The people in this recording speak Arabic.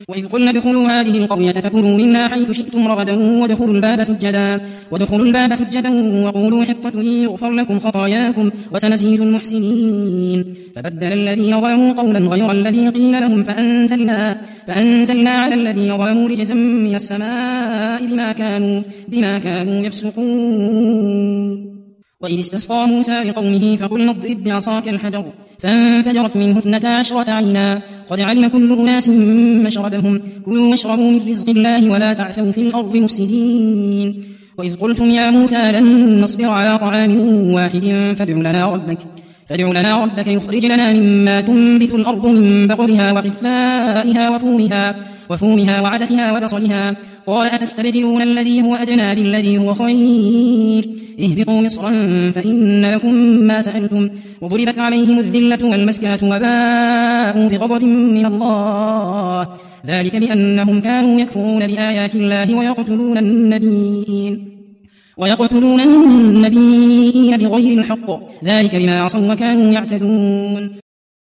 وإذ قلنا ادخلوا هذه القرية فكلوا منها حيث شئتم رغدا وادخلوا الباب سجدا وقولوا حطة يغفر لكم خطاياكم وسنزيد المحسنين. فبدل الذين ظلموا قولا غير الذي قيل لهم فأنزلنا على الذين ظلموا رجزا من السماء بما كانوا يفسقون. وإذ استسقى موسى لقومه فقلنا اضرب بعصاك الحجر فانفجرت منه 12 عينا قد علم كل أناس مشربهم كلوا واشربوا من رزق الله ولا تعثوا في الأرض مفسدين. وإذ قلتم يا موسى لن نصبر على طعام واحد فادع لنا ربك يخرج لنا مما تنبت الأرض من بقلها وقثائها وفومها وعدسها وبصلها قال أتستبدلون الذي هو أدنى بالذي هو خير اهبطوا مصرا فإن لكم ما سألتم وضربت عليهم الذلة والمسكنة وباءوا بغضب من الله ذلك بأنهم كانوا يكفرون بآيات الله ويقتلون النبيين بغير الحق ذلك بما عصوا وكانوا يعتدون.